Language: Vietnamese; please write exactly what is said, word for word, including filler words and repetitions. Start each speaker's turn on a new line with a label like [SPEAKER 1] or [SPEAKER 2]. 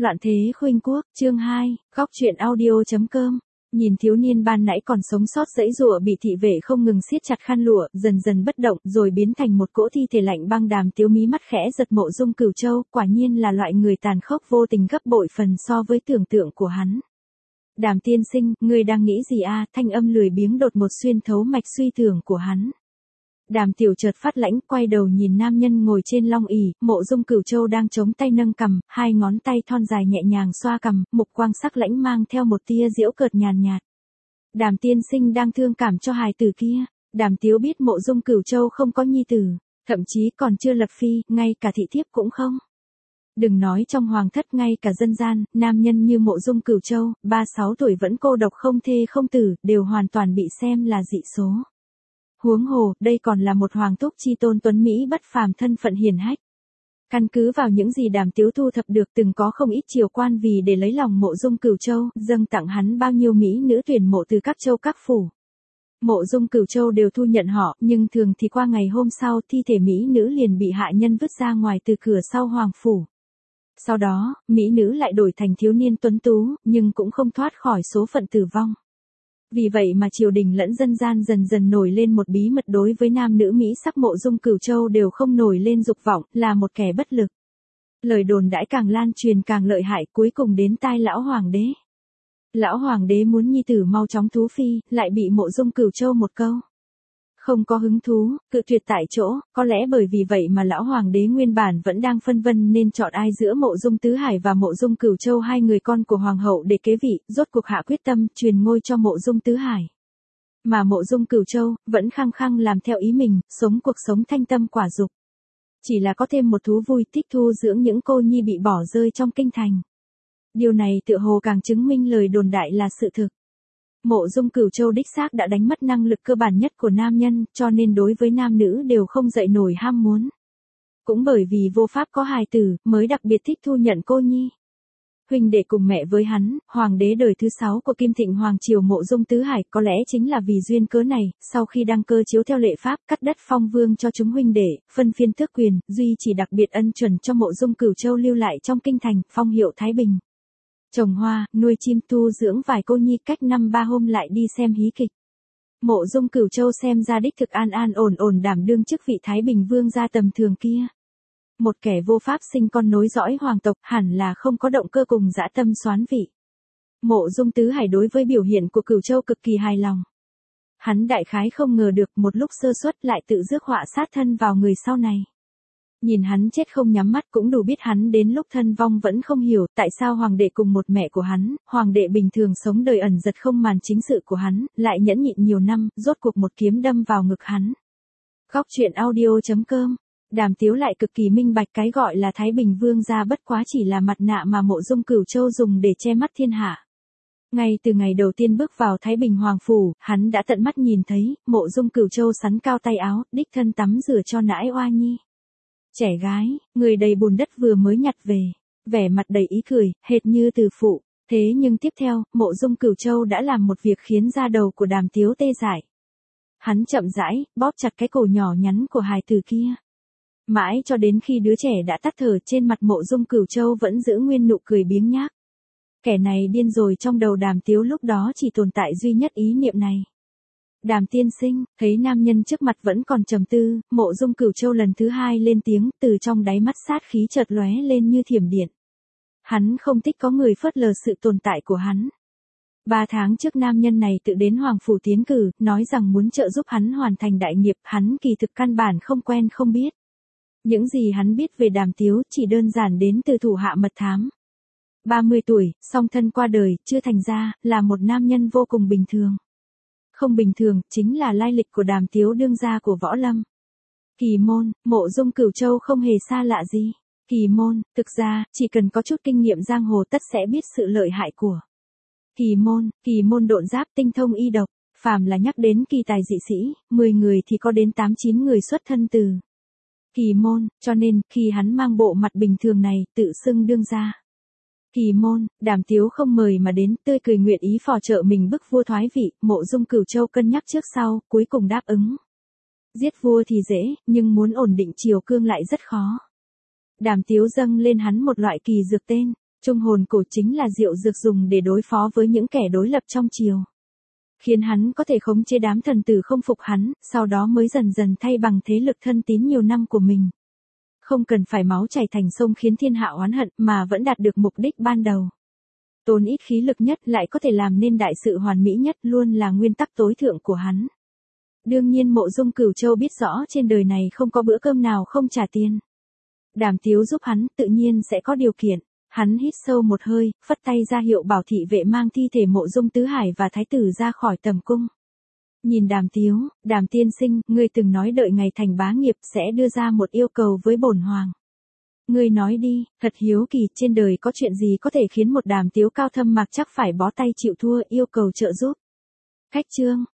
[SPEAKER 1] Loạn thế khuynh quốc, chương hai, góc truyện audio.com. Nhìn thiếu niên ban nãy còn sống sót giãy giụa bị thị vệ không ngừng siết chặt khăn lụa, dần dần bất động, rồi biến thành một cỗ thi thể lạnh băng, Đàm Tiếu mí mắt khẽ giật. Mộ Dung Cửu Châu, quả nhiên là loại người tàn khốc vô tình gấp bội phần so với tưởng tượng của hắn. Đàm tiên sinh, ngươi đang nghĩ gì a? Thanh âm lười biếng đột một xuyên thấu mạch suy tưởng của hắn. Đàm Tiểu chợt phát lãnh, quay đầu nhìn nam nhân ngồi trên long ỷ. Mộ Dung Cửu Châu đang chống tay nâng cằm, hai ngón tay thon dài nhẹ nhàng xoa cằm, mục quang sắc lãnh mang theo một tia giễu cợt nhàn nhạt. Đàm tiên sinh đang thương cảm cho hài tử kia. Đàm Tiếu biết Mộ Dung Cửu Châu không có nhi tử, thậm chí còn chưa lập phi, ngay cả thị thiếp cũng không. Đừng nói trong hoàng thất, ngay cả dân gian, nam nhân như Mộ Dung Cửu Châu, ba mươi sáu tuổi vẫn cô độc không thê không tử, đều hoàn toàn bị xem là dị số. Huống hồ, đây còn là một hoàng thúc chi tôn tuấn Mỹ bất phàm, thân phận hiền hách. Căn cứ vào những gì Đàm Tiếu thu thập được, từng có không ít triều quan vì để lấy lòng Mộ Dung Cửu Châu, dâng tặng hắn bao nhiêu mỹ nữ tuyển mộ từ các châu các phủ. Mộ Dung Cửu Châu đều thu nhận họ, nhưng thường thì qua ngày hôm sau, thi thể mỹ nữ liền bị hạ nhân vứt ra ngoài từ cửa sau hoàng phủ. Sau đó, mỹ nữ lại đổi thành thiếu niên tuấn tú, nhưng cũng không thoát khỏi số phận tử vong. Vì vậy mà triều đình lẫn dân gian dần dần nổi lên một bí mật, đối với nam nữ mỹ sắc Mộ Dung Cửu Châu đều không nổi lên dục vọng, là một kẻ bất lực. Lời đồn đãi càng lan truyền càng lợi hại, cuối cùng đến tai lão hoàng đế. Lão hoàng đế muốn nhi tử mau chóng thú phi, lại bị Mộ Dung Cửu Châu một câu không có hứng thú, cự tuyệt tại chỗ. Có lẽ bởi vì vậy mà lão hoàng đế nguyên bản vẫn đang phân vân nên chọn ai giữa Mộ Dung Tứ Hải và Mộ Dung Cửu Châu, hai người con của hoàng hậu để kế vị, rốt cuộc hạ quyết tâm truyền ngôi cho Mộ Dung Tứ Hải. Mà Mộ Dung Cửu Châu vẫn khăng khăng làm theo ý mình, sống cuộc sống thanh tâm quả dục. Chỉ là có thêm một thú vui, thích thu dưỡng những cô nhi bị bỏ rơi trong kinh thành. Điều này tựa hồ càng chứng minh lời đồn đại là sự thực. Mộ Dung Cửu Châu đích xác đã đánh mất năng lực cơ bản nhất của nam nhân, cho nên đối với nam nữ đều không dậy nổi ham muốn. Cũng bởi vì vô pháp có hài tử, mới đặc biệt thích thu nhận cô nhi. Huynh đệ cùng mẹ với hắn, hoàng đế đời thứ sáu của Kim Thịnh Hoàng triều Mộ Dung Tứ Hải, có lẽ chính là vì duyên cớ này, sau khi đăng cơ chiếu theo lệ pháp, cắt đất phong vương cho chúng huynh đệ, phân phiên tước quyền, duy chỉ đặc biệt ân chuẩn cho Mộ Dung Cửu Châu lưu lại trong kinh thành, phong hiệu Thái Bình. Trồng hoa, nuôi chim, tu dưỡng vài cô nhi, cách năm ba hôm lại đi xem hí kịch. Mộ Dung Cửu Châu xem ra đích thực an an ổn ổn đảm đương chức vị Thái Bình vương gia tầm thường kia. Một kẻ vô pháp sinh con nối dõi hoàng tộc, hẳn là không có động cơ cùng dã tâm xoán vị. Mộ Dung Tứ Hải đối với biểu hiện của Cửu Châu cực kỳ hài lòng. Hắn đại khái không ngờ được một lúc sơ suất lại tự rước họa sát thân vào người sau này. Nhìn hắn chết không nhắm mắt cũng đủ biết hắn đến lúc thân vong vẫn không hiểu tại sao hoàng đệ cùng một mẹ của hắn, hoàng đệ bình thường sống đời ẩn giật không màn chính sự của hắn, lại nhẫn nhịn nhiều năm, rốt cuộc một kiếm đâm vào ngực hắn. Góc truyện audio.com. Đàm Tiếu lại cực kỳ minh bạch, cái gọi là Thái Bình vương gia bất quá chỉ là mặt nạ mà Mộ Dung Cửu Châu dùng để che mắt thiên hạ. Ngay từ ngày đầu tiên bước vào Thái Bình hoàng phủ, hắn đã tận mắt nhìn thấy Mộ Dung Cửu Châu sắn cao tay áo, đích thân tắm rửa cho nãi oa nhi. Trẻ gái, người đầy bùn đất vừa mới nhặt về, vẻ mặt đầy ý cười, hệt như từ phụ. Thế nhưng tiếp theo, Mộ Dung Cửu Châu đã làm một việc khiến da đầu của Đàm Tiếu tê dại. Hắn chậm rãi bóp chặt cái cổ nhỏ nhắn của hài tử kia. Mãi cho đến khi đứa trẻ đã tắt thở, trên mặt Mộ Dung Cửu Châu vẫn giữ nguyên nụ cười biếng nhác. Kẻ này điên rồi, trong đầu Đàm Tiếu lúc đó chỉ tồn tại duy nhất ý niệm này. Đàm tiên sinh, thấy nam nhân trước mặt vẫn còn trầm tư, Mộ Dung Cửu Châu lần thứ hai lên tiếng, từ trong đáy mắt sát khí chợt lóe lên như thiểm điện. Hắn không thích có người phớt lờ sự tồn tại của hắn. Ba tháng trước nam nhân này tự đến hoàng phủ tiến cử, nói rằng muốn trợ giúp hắn hoàn thành đại nghiệp, hắn kỳ thực căn bản không quen không biết. Những gì hắn biết về Đàm Tiếu chỉ đơn giản đến từ thủ hạ mật thám. ba mươi tuổi, song thân qua đời, chưa thành ra, là một nam nhân vô cùng bình thường. Không bình thường, chính là lai lịch của Đàm Tiếu đương gia của võ lâm. Kỳ môn, Mộ Dung Cửu Châu không hề xa lạ gì. Kỳ môn, thực ra, chỉ cần có chút kinh nghiệm giang hồ tất sẽ biết sự lợi hại của kỳ môn. Kỳ môn độn giáp, tinh thông y độc, phàm là nhắc đến kỳ tài dị sĩ, mười người thì có đến tám chín người xuất thân từ kỳ môn, cho nên, khi hắn mang bộ mặt bình thường này, tự xưng đương gia kỳ môn, Đàm Tiếu không mời mà đến, tươi cười nguyện ý phò trợ mình bức vua thoái vị. Mộ Dung Cửu Châu cân nhắc trước sau, cuối cùng đáp ứng. Giết vua thì dễ, nhưng muốn ổn định triều cương lại rất khó. Đàm Tiếu dâng lên hắn một loại kỳ dược tên Trung hồn cổ chính là diệu dược dùng để đối phó với những kẻ đối lập trong triều. Khiến hắn có thể khống chế đám thần tử không phục hắn, sau đó mới dần dần thay bằng thế lực thân tín nhiều năm của mình. Không cần phải máu chảy thành sông khiến thiên hạ oán hận mà vẫn đạt được mục đích ban đầu. Tốn ít khí lực nhất lại có thể làm nên đại sự hoàn mỹ nhất luôn là nguyên tắc tối thượng của hắn. Đương nhiên Mộ Dung Cửu Châu biết rõ trên đời này không có bữa cơm nào không trả tiền. Đàm Tiếu giúp hắn tự nhiên sẽ có điều kiện. Hắn hít sâu một hơi, phất tay ra hiệu bảo thị vệ mang thi thể Mộ Dung Tứ Hải và Thái tử ra khỏi tầm cung. Nhìn Đàm Tiếu, Đàm tiên sinh, ngươi từng nói đợi ngày thành bá nghiệp sẽ đưa ra một yêu cầu với bổn hoàng. Ngươi nói đi, thật hiếu kỳ, trên đời có chuyện gì có thể khiến một Đàm Tiếu cao thâm mặc chắc phải bó tay chịu thua yêu cầu trợ giúp. Khách chương,